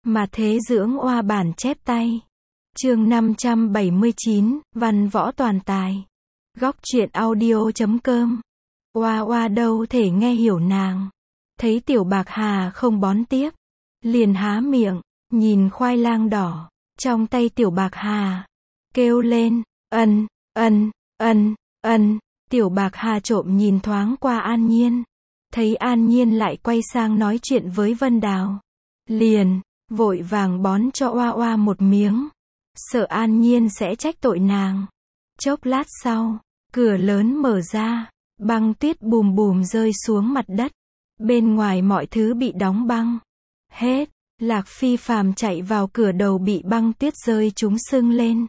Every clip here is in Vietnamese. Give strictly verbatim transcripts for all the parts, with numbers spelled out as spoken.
Mà thế dưỡng oa bản chép tay. Chương năm trăm bảy mươi chín, văn võ toàn tài. Góc truyện audio chấm com. Oa oa đâu thể nghe hiểu nàng. Thấy Tiểu Bạc Hà không bón tiếp, liền há miệng, nhìn khoai lang đỏ trong tay Tiểu Bạc Hà, kêu lên, ân, ân, ân, ân. Tiểu Bạc Hà trộm nhìn thoáng qua An Nhiên, thấy An Nhiên lại quay sang nói chuyện với Vân Đào, liền vội vàng bón cho oa oa một miếng, sợ An Nhiên sẽ trách tội nàng. Chốc lát sau, cửa lớn mở ra, băng tuyết bùm bùm rơi xuống mặt đất. Bên ngoài mọi thứ bị đóng băng hết. Lạc Phi phàm chạy vào cửa đầu bị băng tuyết rơi chúng sưng lên.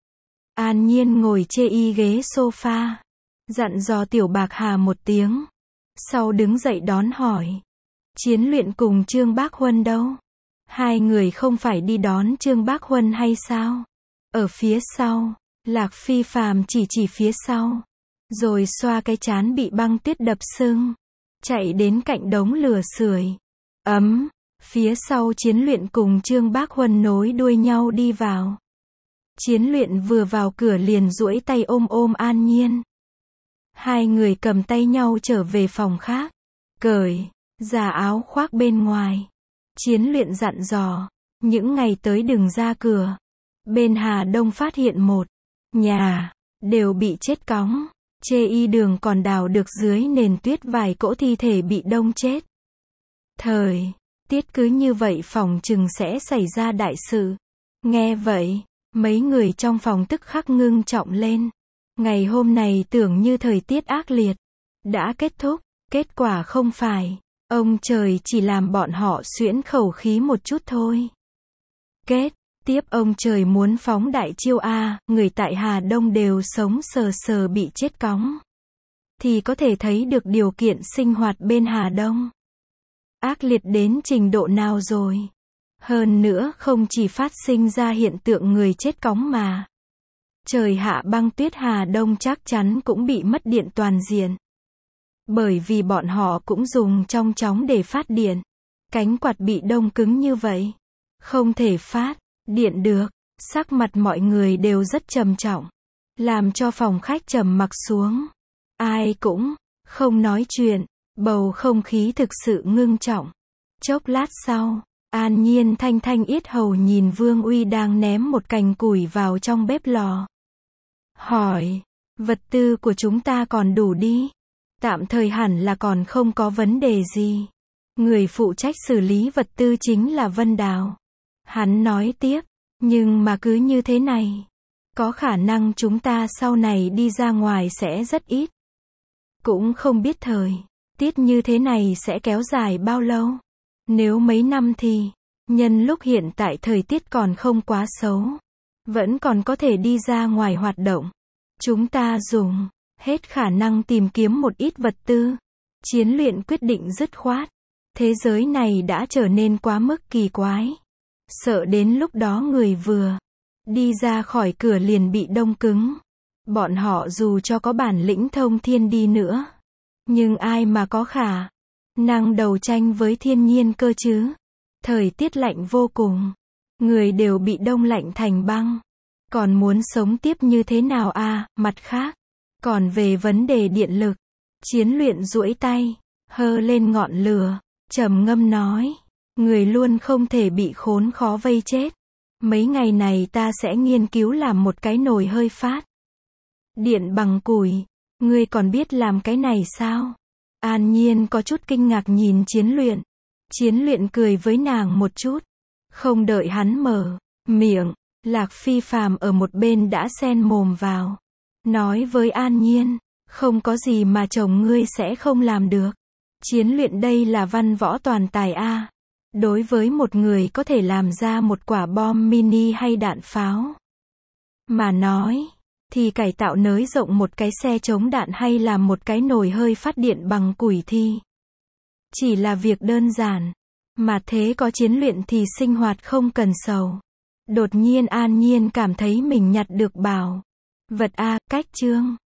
An Nhiên ngồi chê y ghế sofa, dặn dò Tiểu Bạc Hà một tiếng, sau đứng dậy đón hỏi, Chiến Luyện cùng Trương Bác Huân đâu? Hai người không phải đi đón Trương Bác Huân hay sao? Ở phía sau. Lạc Phi phàm chỉ chỉ phía sau, rồi xoa cái trán bị băng tuyết đập sưng, chạy đến cạnh đống lửa sưởi ấm. Phía sau Chiến Luyện cùng Trương Bác Huân nối đuôi nhau đi vào. Chiến Luyện vừa vào cửa liền duỗi tay ôm ôm An Nhiên. Hai người cầm tay nhau trở về phòng khác, cởi ra áo khoác bên ngoài. Chiến Luyện dặn dò, những ngày tới đừng ra cửa. Bên Hà Đông phát hiện một nhà đều bị chết cóng, chê y đường còn đào được dưới nền tuyết vài cỗ thi thể bị đông chết. Thời tiết cứ như vậy phòng chừng sẽ xảy ra đại sự. Nghe vậy, mấy người trong phòng tức khắc ngưng trọng lên. Ngày hôm này tưởng như thời tiết ác liệt đã kết thúc, kết quả không phải. Ông trời chỉ làm bọn họ xuyễn khẩu khí một chút thôi. Kết tiếp ông trời muốn phóng đại chiêu a, người tại Hà Đông đều sống sờ sờ bị chết cóng. Thì có thể thấy được điều kiện sinh hoạt bên Hà Đông ác liệt đến trình độ nào rồi. Hơn nữa không chỉ phát sinh ra hiện tượng người chết cóng mà trời hạ băng tuyết, Hà Đông chắc chắn cũng bị mất điện toàn diện. Bởi vì bọn họ cũng dùng trong chóng để phát điện. Cánh quạt bị đông cứng như vậy, không thể phát điện được. Sắc mặt mọi người đều rất trầm trọng, làm cho phòng khách trầm mặc xuống. Ai cũng không nói chuyện, bầu không khí thực sự ngưng trọng. Chốc lát sau, An Nhiên thanh thanh yết hầu nhìn Vương Uy đang ném một cành củi vào trong bếp lò. Hỏi, vật tư của chúng ta còn đủ đi? Tạm thời hẳn là còn không có vấn đề gì. Người phụ trách xử lý vật tư chính là Vân Đào. Hắn nói tiếp, nhưng mà cứ như thế này, có khả năng chúng ta sau này đi ra ngoài sẽ rất ít. Cũng không biết thời tiết như thế này sẽ kéo dài bao lâu. Nếu mấy năm thì, nhân lúc hiện tại thời tiết còn không quá xấu, vẫn còn có thể đi ra ngoài hoạt động. Chúng ta dùng hết khả năng tìm kiếm một ít vật tư. Chiến Luyện quyết định dứt khoát. Thế giới này đã trở nên quá mức kỳ quái. Sợ đến lúc đó người vừa đi ra khỏi cửa liền bị đông cứng. Bọn họ dù cho có bản lĩnh thông thiên đi nữa, nhưng ai mà có khả năng đấu tranh với thiên nhiên cơ chứ? Thời tiết lạnh vô cùng, người đều bị đông lạnh thành băng. Còn muốn sống tiếp như thế nào a? À, mặt khác, còn về vấn đề điện lực, Chiến Luyện duỗi tay hơ lên ngọn lửa, trầm ngâm nói, người luôn không thể bị khốn khó vây chết. Mấy ngày này ta sẽ nghiên cứu làm một cái nồi hơi phát điện bằng củi. Ngươi còn biết làm cái này sao? An Nhiên có chút kinh ngạc nhìn Chiến Luyện. Chiến Luyện cười với nàng một chút. Không đợi hắn mở miệng, Lạc Phi phàm ở một bên đã xen mồm vào, nói với An Nhiên, không có gì mà chồng ngươi sẽ không làm được. Chiến Luyện đây là văn võ toàn tài a. Đối với một người có thể làm ra một quả bom mini hay đạn pháo mà nói, thì cải tạo nới rộng một cái xe chống đạn hay làm một cái nồi hơi phát điện bằng củi thì chỉ là việc đơn giản. Mà thế có Chiến Luyện thì sinh hoạt không cần sầu. Đột nhiên An Nhiên cảm thấy mình nhặt được bảo vật a. Cách chương